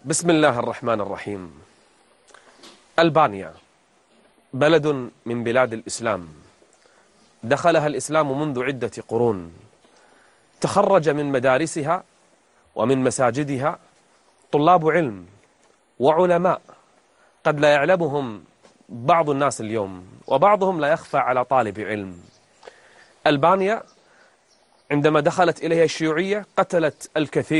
بسم الله الرحمن الرحيم. ألبانيا بلد من بلاد الإسلام، دخلها الإسلام منذ عدة قرون، تخرج من مدارسها ومن مساجدها طلاب علم وعلماء قد لا يعلمهم بعض الناس اليوم، وبعضهم لا يخفى على طالب علم. ألبانيا عندما دخلت إليها الشيوعية قتلت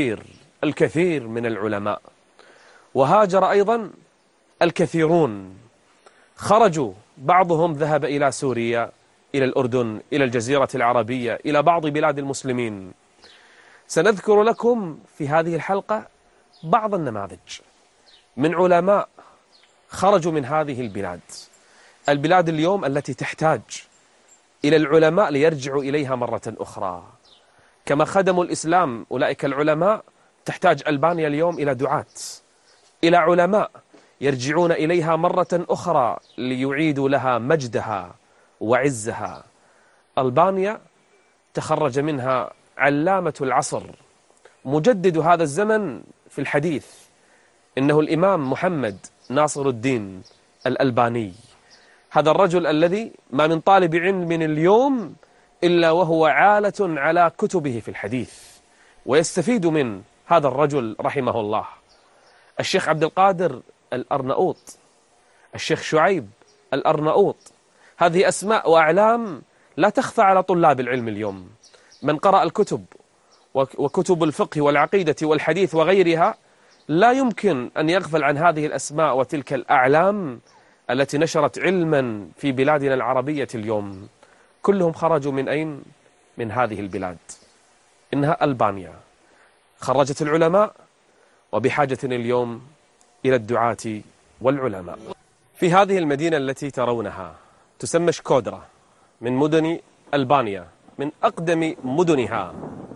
الكثير من العلماء، وهاجر أيضا الكثيرون، خرجوا، بعضهم ذهب إلى سوريا، إلى الأردن، إلى الجزيرة العربية، إلى بعض بلاد المسلمين. سنذكر لكم في هذه الحلقة بعض النماذج من علماء خرجوا من هذه البلاد اليوم التي تحتاج إلى العلماء ليرجعوا إليها مرة أخرى. كما خدموا الإسلام أولئك العلماء، تحتاج ألبانيا اليوم إلى دعاة، إلى علماء يرجعون إليها مرة أخرى ليعيدوا لها مجدها وعزها. ألبانيا تخرج منها علامة العصر، مجدد هذا الزمن في الحديث، إنه الإمام محمد ناصر الدين الألباني. هذا الرجل الذي ما من طالب علم اليوم إلا وهو عالة على كتبه في الحديث، ويستفيد من هذا الرجل رحمه الله. الشيخ عبد القادر الأرناؤوط، الشيخ شعيب الأرناؤوط، هذه أسماء وأعلام لا تخفى على طلاب العلم اليوم. من قرأ الكتب وكتب الفقه والعقيدة والحديث وغيرها لا يمكن أن يغفل عن هذه الأسماء وتلك الأعلام التي نشرت علما في بلادنا العربية اليوم. كلهم خرجوا من أين؟ من هذه البلاد. إنها ألبانيا خرجت العلماء، وبحاجة اليوم إلى الدعاة والعلماء. في هذه المدينة التي ترونها تسمى شكودرا، من مدن ألبانيا، من أقدم مدنها.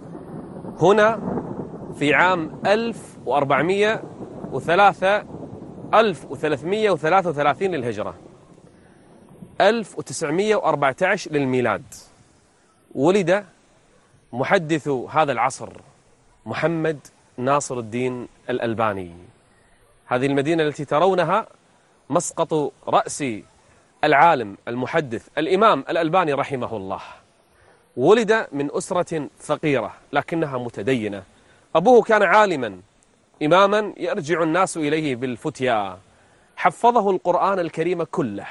هنا في عام 1333 للهجرة، 1914 للميلاد، ولد محدث هذا العصر محمد ناصر الدين الألباني. هذه المدينة التي ترونها مسقط رأس العالم المحدث الإمام الألباني رحمه الله. ولد من أسرة فقيرة لكنها متدينة. أبوه كان عالما إماما يرجع الناس إليه بالفتيا، حفظه القرآن الكريم كله،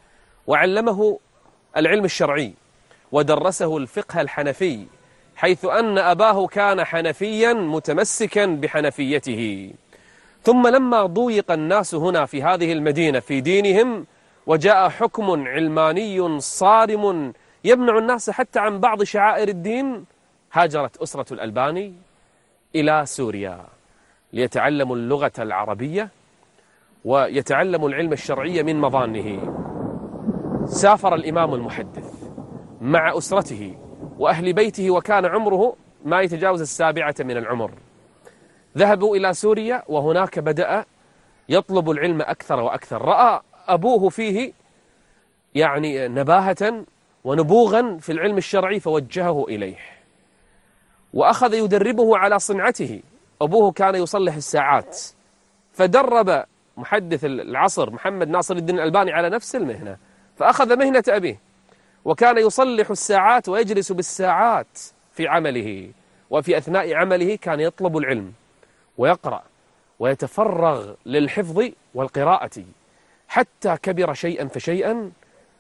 وعلمه العلم الشرعي، ودرسه الفقه الحنفي، حيث أن أباه كان حنفيا متمسكا بحنفيته. ثم لما ضيق الناس هنا في هذه المدينة في دينهم، وجاء حكم علماني صارم يمنع الناس حتى عن بعض شعائر الدين، هاجرت أسرة الألباني إلى سوريا ليتعلموا اللغة العربية ويتعلموا العلم الشرعي من مظانه. سافر الإمام المحدث مع أسرته وأهل بيته، وكان عمره ما يتجاوز 7 من العمر. ذهبوا إلى سوريا، وهناك بدأ يطلب العلم أكثر وأكثر. رأى أبوه فيه يعني نباهة ونبوغا في العلم الشرعي فوجهه إليه، وأخذ يدربه على صنعته. أبوه كان يصلح الساعات، فدرب محدث العصر محمد ناصر الدين الألباني على نفس المهنة، فأخذ مهنة أبيه، وكان يصلح الساعات ويجلس بالساعات في عمله، وفي أثناء عمله كان يطلب العلم ويقرأ ويتفرغ للحفظ والقراءة، حتى كبر شيئا فشيئا.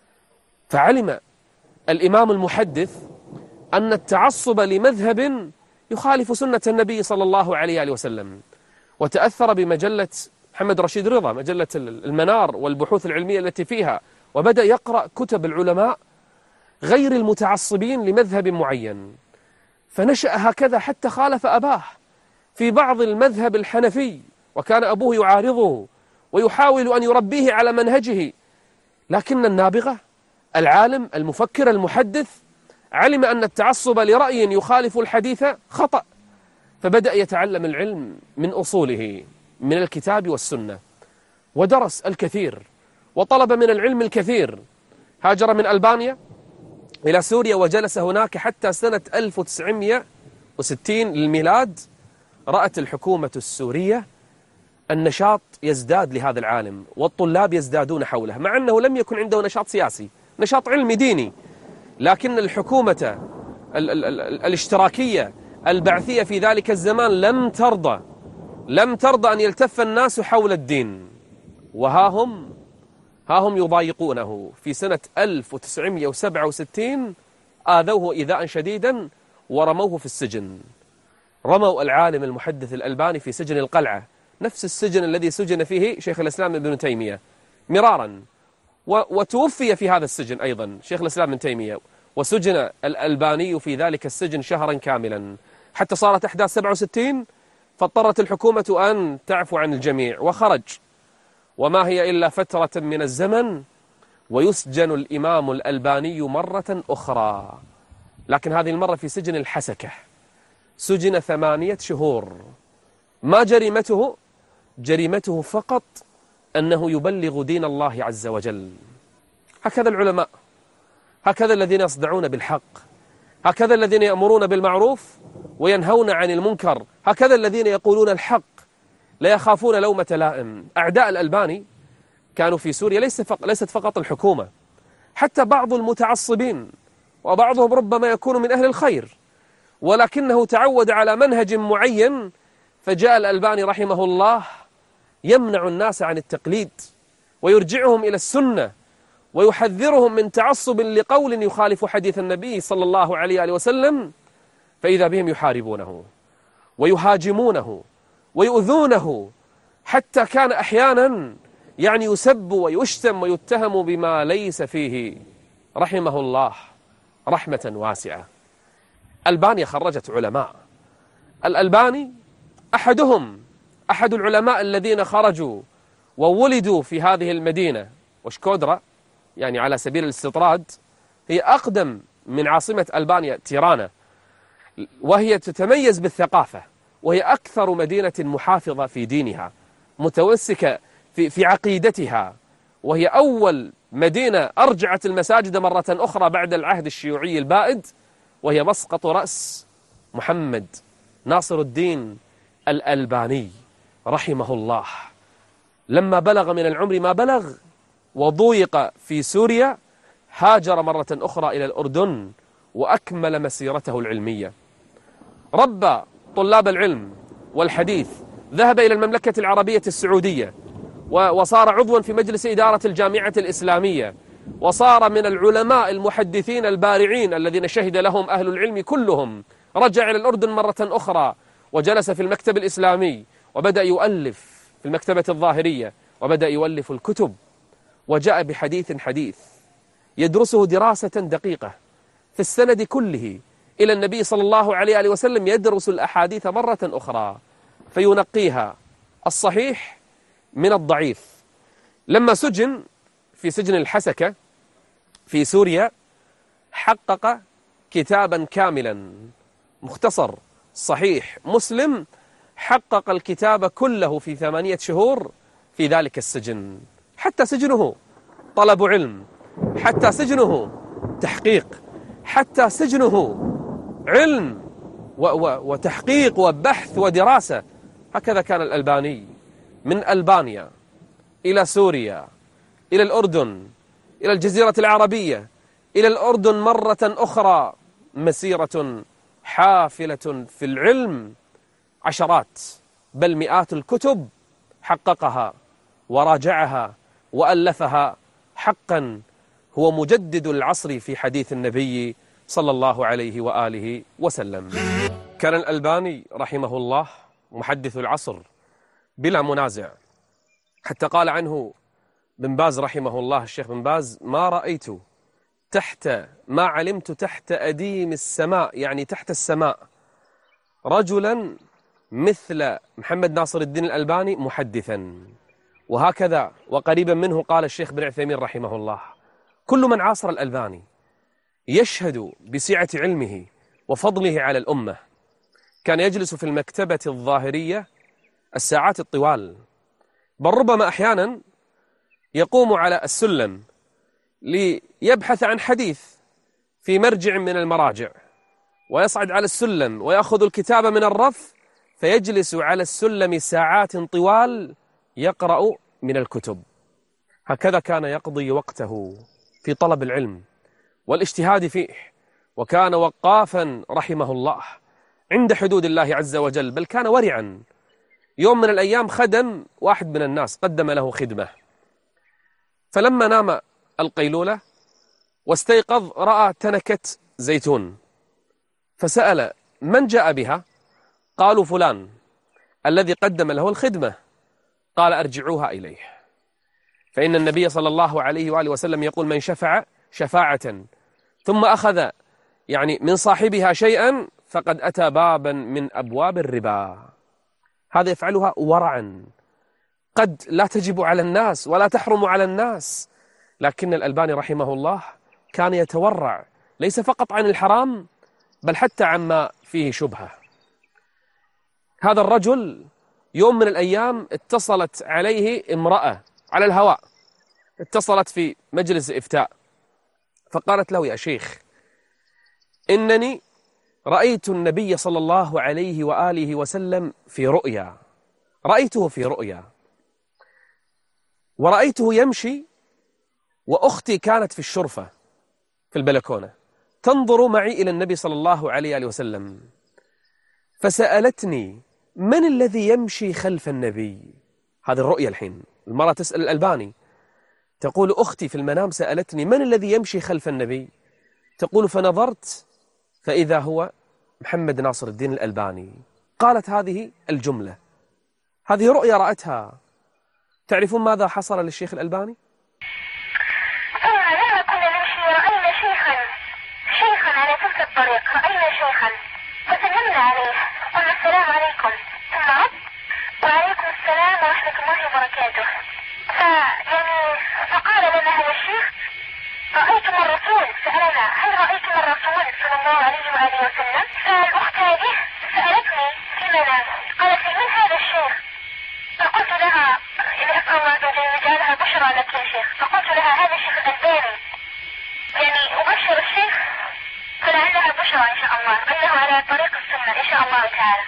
فعلم الإمام المحدث أن التعصب لمذهب يخالف سنة النبي صلى الله عليه وسلم، وتأثر بمجلة محمد رشيد رضا، مجلة المنار والبحوث العلمية التي فيها، وبدأ يقرأ كتب العلماء غير المتعصبين لمذهب معين. فنشأ هكذا حتى خالف أباه في بعض المذهب الحنفي، وكان أبوه يعارضه ويحاول أن يربيه على منهجه، لكن النابغة العالم المفكر المحدث علم أن التعصب لرأي يخالف الحديث خطأ، فبدأ يتعلم العلم من أصوله من الكتاب والسنة، ودرس الكثير وطلب من العلم الكثير. هاجر من ألبانيا إلى سوريا، وجلس هناك حتى سنة 1960 للميلاد. رأت الحكومة السورية النشاط يزداد لهذا العالم والطلاب يزدادون حوله، مع أنه لم يكن عنده نشاط سياسي، نشاط علمي ديني، لكن الحكومة الاشتراكية البعثية في ذلك الزمان لم ترضى أن يلتف الناس حول الدين. وها هم يضايقونه. في سنة 1967 آذوه إيذاء شديدا ورموه في السجن. رموا العالم المحدث الألباني في سجن القلعة، نفس السجن الذي سجن فيه شيخ الإسلام ابن تيمية مرارا، وتوفي في هذا السجن أيضا شيخ الإسلام ابن تيمية، وسجن الألباني في ذلك السجن شهرا كاملا، حتى صارت أحداث 67 فاضطرت الحكومة أن تعفو عن الجميع وخرج، وما هي إلا فترة من الزمن ويسجن الإمام الألباني مرة أخرى، لكن هذه المرة في سجن الحسكة. سجن 8 شهور. ما جريمته فقط أنه يبلغ دين الله عز وجل. هكذا العلماء، هكذا الذين يصدعون بالحق، هكذا الذين يأمرون بالمعروف وينهون عن المنكر، هكذا الذين يقولون الحق لا يخافون لومة لائم. أعداء الألباني كانوا في سوريا ليست فقط الحكومة، حتى بعض المتعصبين، وبعضهم ربما يكون من أهل الخير ولكنه تعود على منهج معين، فجاء الألباني رحمه الله يمنع الناس عن التقليد ويرجعهم إلى السنة ويحذرهم من تعصب لقول يخالف حديث النبي صلى الله عليه وسلم، فإذا بهم يحاربونه ويهاجمونه ويؤذونه، حتى كان أحيانا يسب ويشتم ويتهم بما ليس فيه، رحمه الله رحمة واسعة. ألبانيا خرجت علماء. الألباني أحد العلماء الذين خرجوا وولدوا في هذه المدينة، وشكودرا على سبيل الاستطراد هي أقدم من عاصمة ألبانيا تيرانا، وهي تتميز بالثقافة، وهي أكثر مدينة محافظة في دينها، متمسكة في عقيدتها، وهي أول مدينة أرجعت المساجد مرة أخرى بعد العهد الشيوعي البائد، وهي مسقط رأس محمد ناصر الدين الألباني رحمه الله. لما بلغ من العمر ما بلغ وضويق في سوريا، هاجر مرة أخرى إلى الأردن وأكمل مسيرته العلمية، ربى طلاب العلم والحديث، ذهب إلى المملكة العربية السعودية وصار عضوا في مجلس إدارة الجامعة الإسلامية، وصار من العلماء المحدثين البارعين الذين شهد لهم أهل العلم كلهم. رجع إلى الأردن مرة أخرى وجلس في المكتب الإسلامي وبدأ يؤلف في المكتبة الظاهرية، وبدأ يؤلف الكتب، وجاء بحديث يدرسه دراسة دقيقة في السند كله إلى النبي صلى الله عليه وسلم، يدرس الأحاديث مرة أخرى فينقيها الصحيح من الضعيف. لما سجن في سجن الحسكة في سوريا حقق كتابا كاملا مختصر صحيح مسلم، حقق الكتاب كله في 8 شهور في ذلك السجن. حتى سجنه طلب علم، حتى سجنه تحقيق، حتى سجنه علم وتحقيق وبحث ودراسة. هكذا كان الألباني من ألبانيا إلى سوريا إلى الأردن إلى الجزيرة العربية إلى الأردن مرة أخرى، مسيرة حافلة في العلم، عشرات بل مئات الكتب حققها وراجعها وألفها. حقا هو مجدد العصر في حديث النبي صلى الله عليه وآله وسلم. كان الألباني رحمه الله محدث العصر بلا منازع، حتى قال عنه بن باز رحمه الله، الشيخ بن باز: ما علمت تحت أديم السماء، تحت السماء، رجلا مثل محمد ناصر الدين الألباني محدثا. وهكذا وقريبا منه قال الشيخ بن عثيمين رحمه الله: كل من عاصر الألباني يشهد بسعة علمه وفضله على الأمة. كان يجلس في المكتبة الظاهرية الساعات الطوال، بل ربما أحيانا يقوم على السلم ليبحث عن حديث في مرجع من المراجع، ويصعد على السلم ويأخذ الكتاب من الرف فيجلس على السلم ساعات طوال يقرأ من الكتب. هكذا كان يقضي وقته في طلب العلم والاجتهاد فيه، وكان وقافا رحمه الله عند حدود الله عز وجل، بل كان ورعا. يوم من الأيام خدم واحد من الناس، قدم له خدمة، فلما نام القيلولة واستيقظ رأى تنكة زيتون، فسأل من جاء بها؟ قالوا فلان الذي قدم له الخدمة. قال أرجعوها إليه، فإن النبي صلى الله عليه وآله وسلم يقول من شفع شفاعة ثم أخذ من صاحبها شيئا فقد أتى بابا من أبواب الربا. هذا يفعلها ورعا، قد لا تجب على الناس ولا تحرم على الناس، لكن الألباني رحمه الله كان يتورع ليس فقط عن الحرام بل حتى عما فيه شبهة. هذا الرجل يوم من الأيام اتصلت عليه امرأة على الهواء، اتصلت في مجلس إفتاء، فقالت له يا شيخ إنني رأيت النبي صلى الله عليه وآله وسلم في رؤيا، رأيته في رؤيا، ورأيته يمشي وأختي كانت في الشرفة في البلكونة تنظر معي إلى النبي صلى الله عليه وآله وسلم، فسألتني من الذي يمشي خلف النبي؟ هذه الرؤيا الحين، المرأة تسأل الألباني تقول أختي في المنام سألتني من الذي يمشي خلف النبي؟ تقول فنظرت فإذا هو محمد ناصر الدين الألباني. قالت هذه الجملة، هذه رؤيا رأتها. تعرفون ماذا حصل للشيخ الألباني؟ لما كنا نمشي رأينا شيخا على تلك الطريق، رأينا شيخا فسلمنا عليه قلنا السلام عليكم، ثم رد وعليكم السلام ورحمة الله وبركاته. فقال لنا هذا الشيخ رأيتم الرسول؟ سألنا هل رأيتم الرسول صلى الله عليه وآله وسلم؟ فالأخت هذه سألتني في المنام قالت لي من هذا الشيخ؟ فقلت لها أسأل الله عز وجل يجعلها بشرى لك يا شيخ، فقلت لها هذا الشيخ الألباني، أبشر الشيخ فلعلها بشرى إن شاء الله أنه على طريق السنة إن شاء الله تعالى.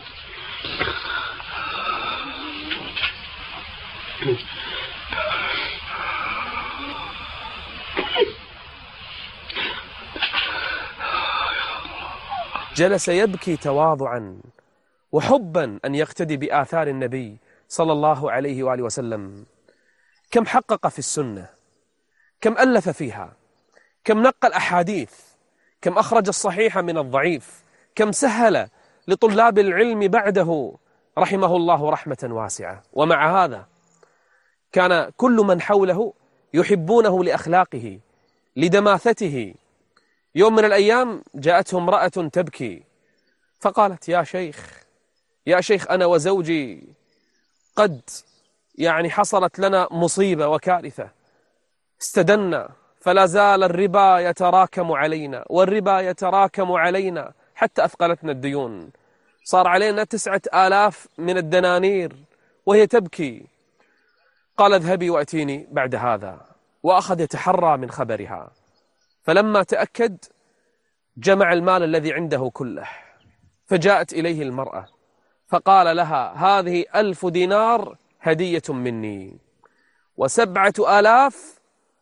جلس يبكي تواضعا وحبا أن يقتدي بآثار النبي صلى الله عليه وآله وسلم. كم حقق في السنة، كم ألف فيها، كم نقل أحاديث، كم أخرج الصحيح من الضعيف، كم سهل لطلاب العلم بعده رحمه الله رحمة واسعة. ومع هذا كان كل من حوله يحبونه لأخلاقه لدماثته. يوم من الأيام جاءته امرأة تبكي فقالت يا شيخ أنا وزوجي قد حصلت لنا مصيبة وكارثة، استدنا فلا زال الربا يتراكم علينا والربا يتراكم علينا حتى أثقلتنا الديون، صار علينا 9,000 من الدنانير وهي تبكي. قال اذهبي وأتيني بعد هذا، وأخذ يتحرى من خبرها، فلما تأكد جمع المال الذي عنده كله، فجاءت إليه المرأة فقال لها هذه 1000 دينار هدية مني، 7,000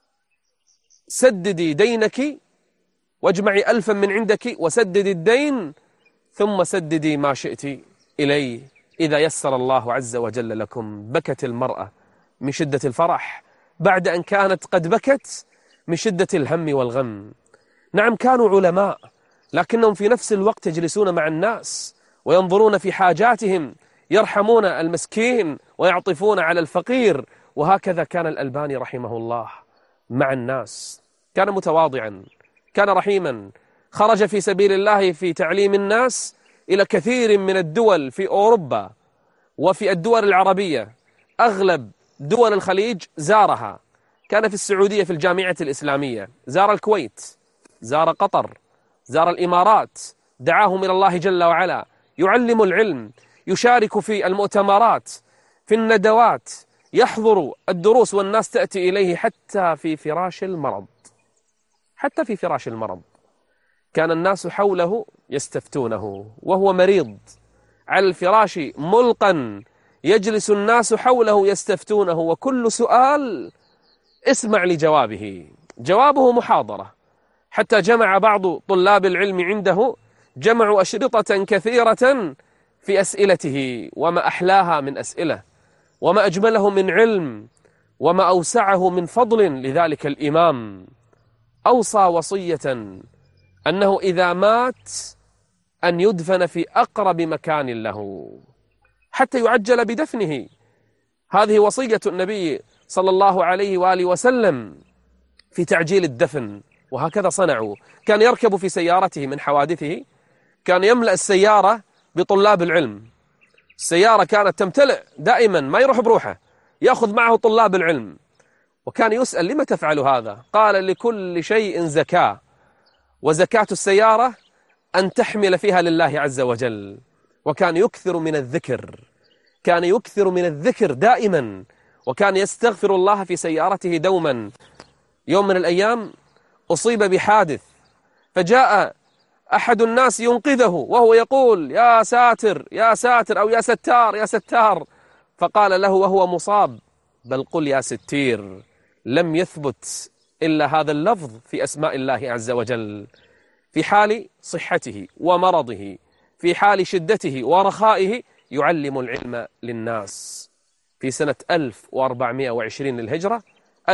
سددي دينك واجمعي 1000 من عندك وسددي الدين ثم سددي ما شئت إلي إذا يسر الله عز وجل لكم. بكت المرأة من شدة الفرح بعد أن كانت قد بكت من شدة الهم والغم. نعم كانوا علماء، لكنهم في نفس الوقت يجلسون مع الناس وينظرون في حاجاتهم، يرحمون المسكين ويعطفون على الفقير. وهكذا كان الألباني رحمه الله مع الناس، كان متواضعا، كان رحيما، خرج في سبيل الله في تعليم الناس إلى كثير من الدول في أوروبا وفي الدول العربية. أغلب دول الخليج زارها، كان في السعودية في الجامعة الإسلامية، زار الكويت، زار قطر، زار الإمارات، دعاهم إلى الله جل وعلا، يعلم العلم، يشارك في المؤتمرات، في الندوات، يحضر الدروس، والناس تأتي إليه حتى في فراش المرض. حتى في فراش المرض كان الناس حوله يستفتونه وهو مريض، على الفراش ملقا يجلس الناس حوله يستفتونه، وكل سؤال اسمع لجوابه. جوابه محاضرة، حتى جمع بعض طلاب العلم عنده جمعوا أشرطة كثيرة في أسئلته، وما أحلاها من أسئلة، وما أجمله من علم، وما أوسعه من فضل لذلك الإمام. أوصى وصية أنه إذا مات أن يدفن في أقرب مكان له حتى يعجل بدفنه. هذه وصية النبي صلى الله عليه وآله وسلم في تعجيل الدفن، وهكذا صنعوا. كان يركب في سيارته من حوادثه، كان يملأ السيارة بطلاب العلم. السيارة كانت تمتلئ دائما، ما يروح بروحه، يأخذ معه طلاب العلم. وكان يسأل: لما تفعل هذا؟ قال: لكل شيء زكاة، وزكاة السيارة أن تحمل فيها لله عز وجل. وكان يكثر من الذكر، كان يكثر من الذكر دائما، وكان يستغفر الله في سيارته دوما. يوم من الأيام أصيب بحادث، فجاء أحد الناس ينقذه وهو يقول: يا ساتر يا ساتر، أو يا ستار يا ستار. فقال له وهو مصاب: بل قل يا ستير. لم يثبت إلا هذا اللفظ في أسماء الله عز وجل. في حال صحته ومرضه، في حال شدته ورخائه، يعلم العلم للناس. في سنة 1420 للهجرة،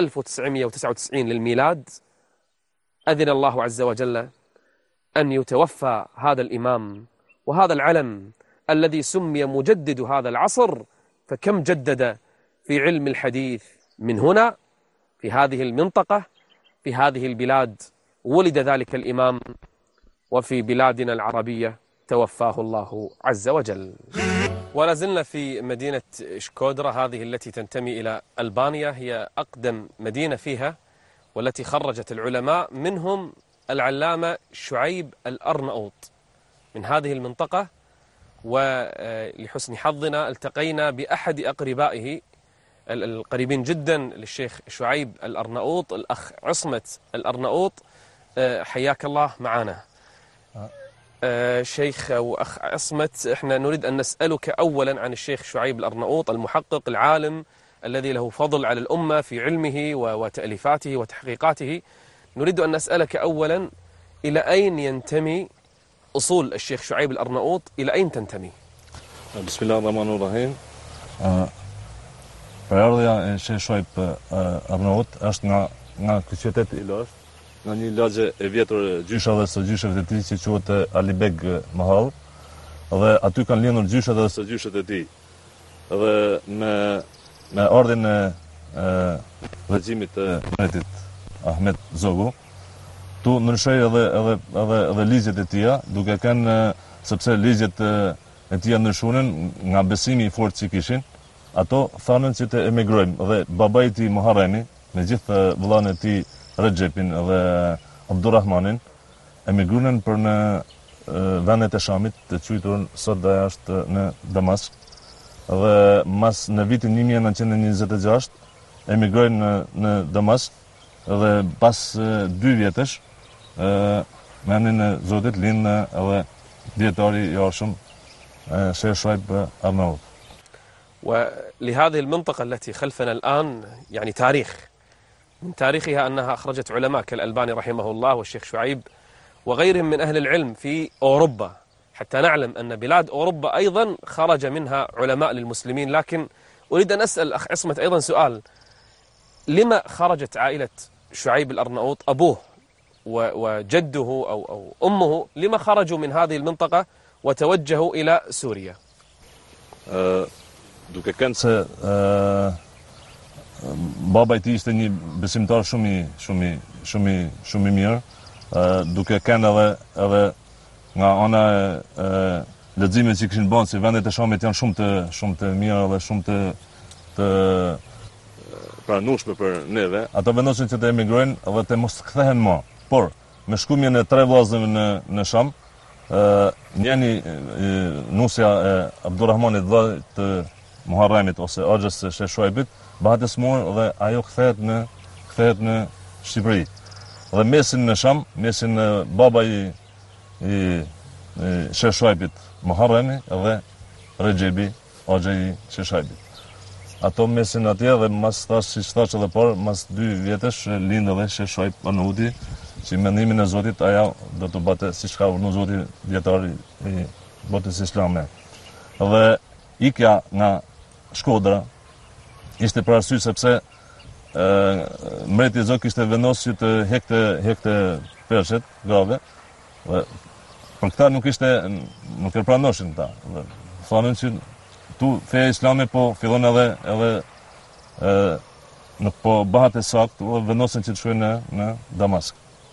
1999 للميلاد، أذن الله عز وجل أن يتوفى هذا الإمام وهذا العلم الذي سمي مجدد هذا العصر. فكم جدد في علم الحديث من هنا في هذه المنطقة، في هذه البلاد ولد ذلك الإمام، وفي بلادنا العربية توفاه الله عز وجل. ولا زلنا في مدينة شكودرا، هذه التي تنتمي إلى ألبانيا، هي أقدم مدينة فيها، والتي خرجت العلماء، منهم العلامة شعيب الأرناؤوط من هذه المنطقة. ولحسن حظنا التقينا بأحد أقربائه القريبين جدا للشيخ شعيب الأرناؤوط، الأخ عصمة الأرناؤوط. حياك الله معنا شيخ وأخ عصمة. احنا نريد أن نسألك أولا عن الشيخ شعيب الأرناؤوط، المحقق العالم الذي له فضل على الأمة في علمه وتأليفاته وتحقيقاته. نريد أن نسألك أولا: إلى أين ينتمي أصول الشيخ شعيب الأرناؤوط؟ إلى أين تنتمي؟ بسم الله الرحمن الرحيم. Përardhja e Sheikh Shuaib Arnaut është nga ky qytet i Lash, nga një lagje e vjetër gjysha dhe së gjysheve të tij që quhet Alibeg Mahall, dhe aty kanë lindur gjyshat dhe së gjyshet e tij. Dhe me ardhin e regjimit të Mehmetit Ahmet Zogu, tu ndryshoi edhe ligjet e tija, duke kanë sepse ligjet e tija ndryshuan nga besimi i fortë që kishin. Ato thanën që të emigrojmë, dhe babai i tij Muharremi me gjithë vëllain e tij Recepin dhe Abdurrahmanin emigruan për në vendet e Shamit, të quajtur sot dhe është në Damask. Dhe mas në vitin 1926 emigrojnë në Damask, dhe pas 2 vjetësh me emrin e Zotit lind edhe dietari i jashtëm Sheikh Shuaib Arnaut. ولهذه المنطقة التي خلفنا الآن يعني تاريخ، من تاريخها أنها أخرجت علماء كالألباني رحمه الله والشيخ شعيب وغيرهم من أهل العلم في أوروبا، حتى نعلم أن بلاد أوروبا أيضا خرج منها علماء للمسلمين. لكن أريد أن أسأل أخ عصمة أيضا سؤال: لما خرجت عائلة شعيب الأرناؤوط، أبوه وجده أو أمه، لما خرجوا من هذه المنطقة وتوجهوا إلى سوريا؟ duke kanë se baba i tij ishte një besimtar shumë i mirë, duke kanë edhe nga ana e leximet që kishin bën se vendet e Shamit janë shumë të mira dhe shumë të pranueshme për neve. Ato vendosin që të emigrojnë dhe të mos kthehen më. Por me shkumjen e 3 vllazëve në Sham, njëri nusja e Abdurrahmanit vllai të Muharremit ose Axhës së Sheikh Shuaibit bëhet smur dhe ajo kthehet në Shqipëri. Dhe mesin në Sham, mesin baba i Sheikh Shuaibit Muharremi dhe Rexhebi, Axheji Sheshajbi. Ato mesin atje dhe mas thash, si thash edhe parë, mas 2 vjetësh lindë edhe Sheshajb Arnauti, që mendimin e Zotit aja do të bate si shka urnu Zoti djetari i botës islame. Dhe ikja nga Shkodra ishte për arsye sepse mreti Zog kishte vendosur të hekte pershet grave. Dhe për këta nuk e pranoshin ta. Dhe thonin që tu feja islame po fillon edhe nuk po bëhat e sakt, dhe vendosin që të shkojnë në Damask.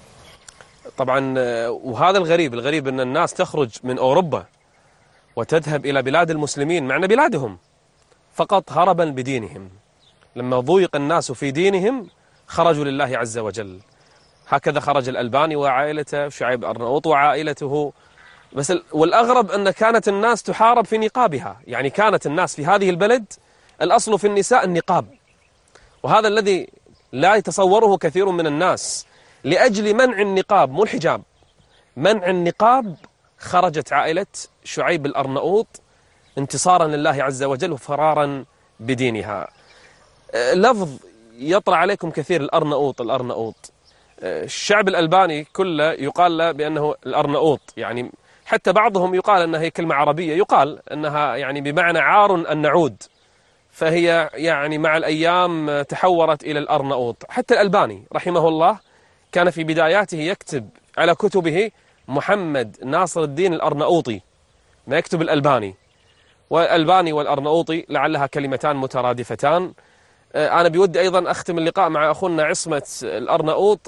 طبعا وهذا الغريب أن الناس تخرج من أوروبا وتذهب إلى بلاد المسلمين مع أن بلادهم فقط هربا بدينهم. لما ضيق الناس في دينهم خرجوا لله عز وجل. هكذا خرج الألباني وعائلته، شعيب أرناؤوط وعائلته. بس والأغرب أن كانت الناس تحارب في نقابها، يعني كانت الناس في هذه البلد الأصل في النساء النقاب، وهذا الذي لا يتصوره كثير من الناس. لأجل منع النقاب، مو الحجاب، منع النقاب خرجت عائلة شعيب الأرناؤوط انتصارا لله عز وجل وفرارا بدينها. لفظ يطرأ عليكم كثير، الأرناؤوط. الشعب الألباني كله يقال له بأنه الأرناؤوط، يعني حتى بعضهم يقال أنها هي كلمة عربية، يقال أنها يعني بمعنى عار أن نعود، فهي يعني مع الأيام تحورت إلى الأرناؤوط. حتى الألباني رحمه الله كان في بداياته يكتب على كتبه محمد ناصر الدين الأرناؤوطي، ما يكتب الألباني. والألباني والأرناؤوطي لعلها كلمتان مترادفتان. أنا بودي أيضا أختم اللقاء مع أخونا عصمة الأرناؤوط.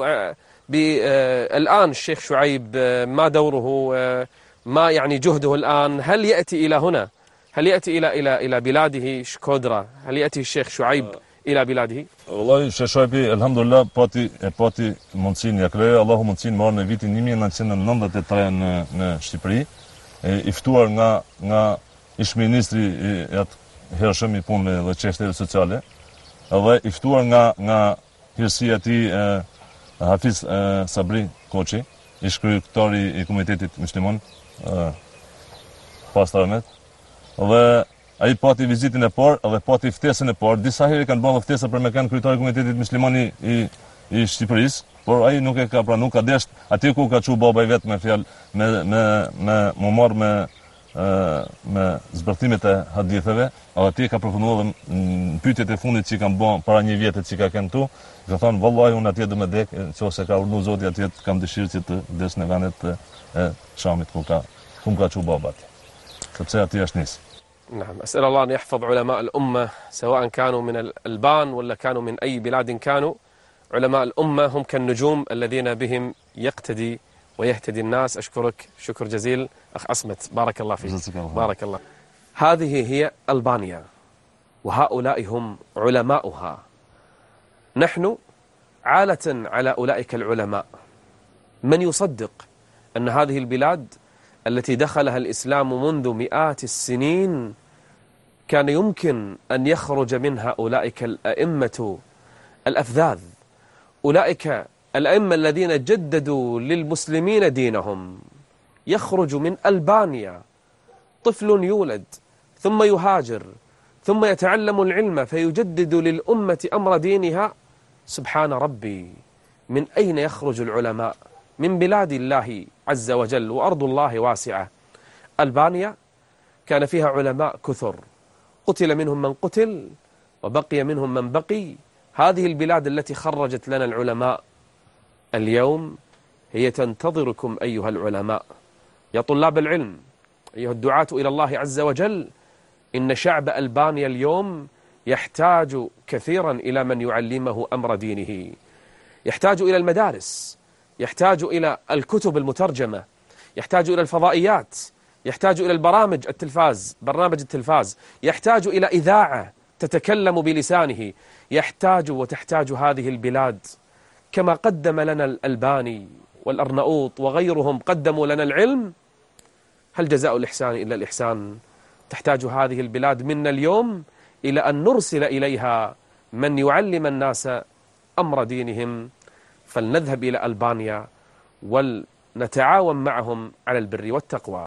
الآن الشيخ شعيب ما دوره، ما يعني جهده الآن؟ هل يأتي إلى هنا؟ هل يأتي إلى بلاده شكودرا؟ هل يأتي الشيخ شعيب إلى بلاده؟ Wallahi, Sheshajbi, elhamdulillah, pati mundësinë ja krejë, Allahu mundësinë marrë në vitin 1993 në Shqipëri, i ftuar nga ish-ministri i atë hershëm i punëve dhe çështjeve sociale, dhe i ftuar nga hirësia e tij Hafiz Sabri Koçi, ish-kryetari i Komunitetit Musliman, Pastor Ahmet, dhe ai pati vizitën e parë dhe pati ftesën e parë. Disa herë kanë bërë ftesa për me kanë kryetari i Komunitetit Musliman i Shqipërisë, por ai nuk e ka pranuar, nuk ka desht aty ku ka çu baba i vet me fjalë me marr me zbërthimet e haditheve, edhe aty ka përfunduar në pyetjet e fundit që kanë bën para një vjetit që ka kënë këtu, ka thënë vallahi unë atje do më dek, nëse ka urdhëruar Zoti atje kam dëshirë që të des në vendet e Shamit ku ka çu baba aty. Sepse aty është nis. نعم، أسأل الله أن يحفظ علماء الأمة سواء كانوا من الألبان ولا كانوا من أي بلاد كانوا. علماء الأمة هم كالنجوم الذين بهم يقتدي ويهتدي الناس. أشكرك شكر جزيل أخ عصمت، بارك الله فيك. بارك الله. هذه هي ألبانيا وهؤلاء هم علماؤها. نحن عالة على أولئك العلماء. من يصدق أن هذه البلاد التي دخلها الإسلام منذ مئات السنين كان يمكن أن يخرج منها أولئك الأئمة الأفذاذ، أولئك الأئمة الذين جددوا للمسلمين دينهم؟ يخرج من ألبانيا طفل يولد ثم يهاجر ثم يتعلم العلم فيجدد للأمة أمر دينها. سبحان ربي، من أين يخرج العلماء؟ من بلاد الله عز وجل، وأرض الله واسعة. ألبانيا كان فيها علماء كثر، قتل منهم من قتل وبقي منهم من بقي. هذه البلاد التي خرجت لنا العلماء اليوم هي تنتظركم أيها العلماء. يا طلاب العلم، أيها الدعاة إلى الله عز وجل، إن شعب ألبانيا اليوم يحتاج كثيرا إلى من يعلمه أمر دينه، يحتاج إلى المدارس، يحتاج إلى الكتب المترجمة، يحتاج إلى الفضائيات، يحتاج إلى برامج التلفاز، يحتاج إلى إذاعة تتكلم بلسانه، يحتاج وتحتاج هذه البلاد كما قدم لنا الألباني والأرناؤوط وغيرهم قدموا لنا العلم. هل جزاء الإحسان إلا الإحسان؟ تحتاج هذه البلاد منا اليوم إلى أن نرسل إليها من يعلم الناس أمر دينهم. فلنذهب إلى ألبانيا ولنتعاون معهم على البر والتقوى.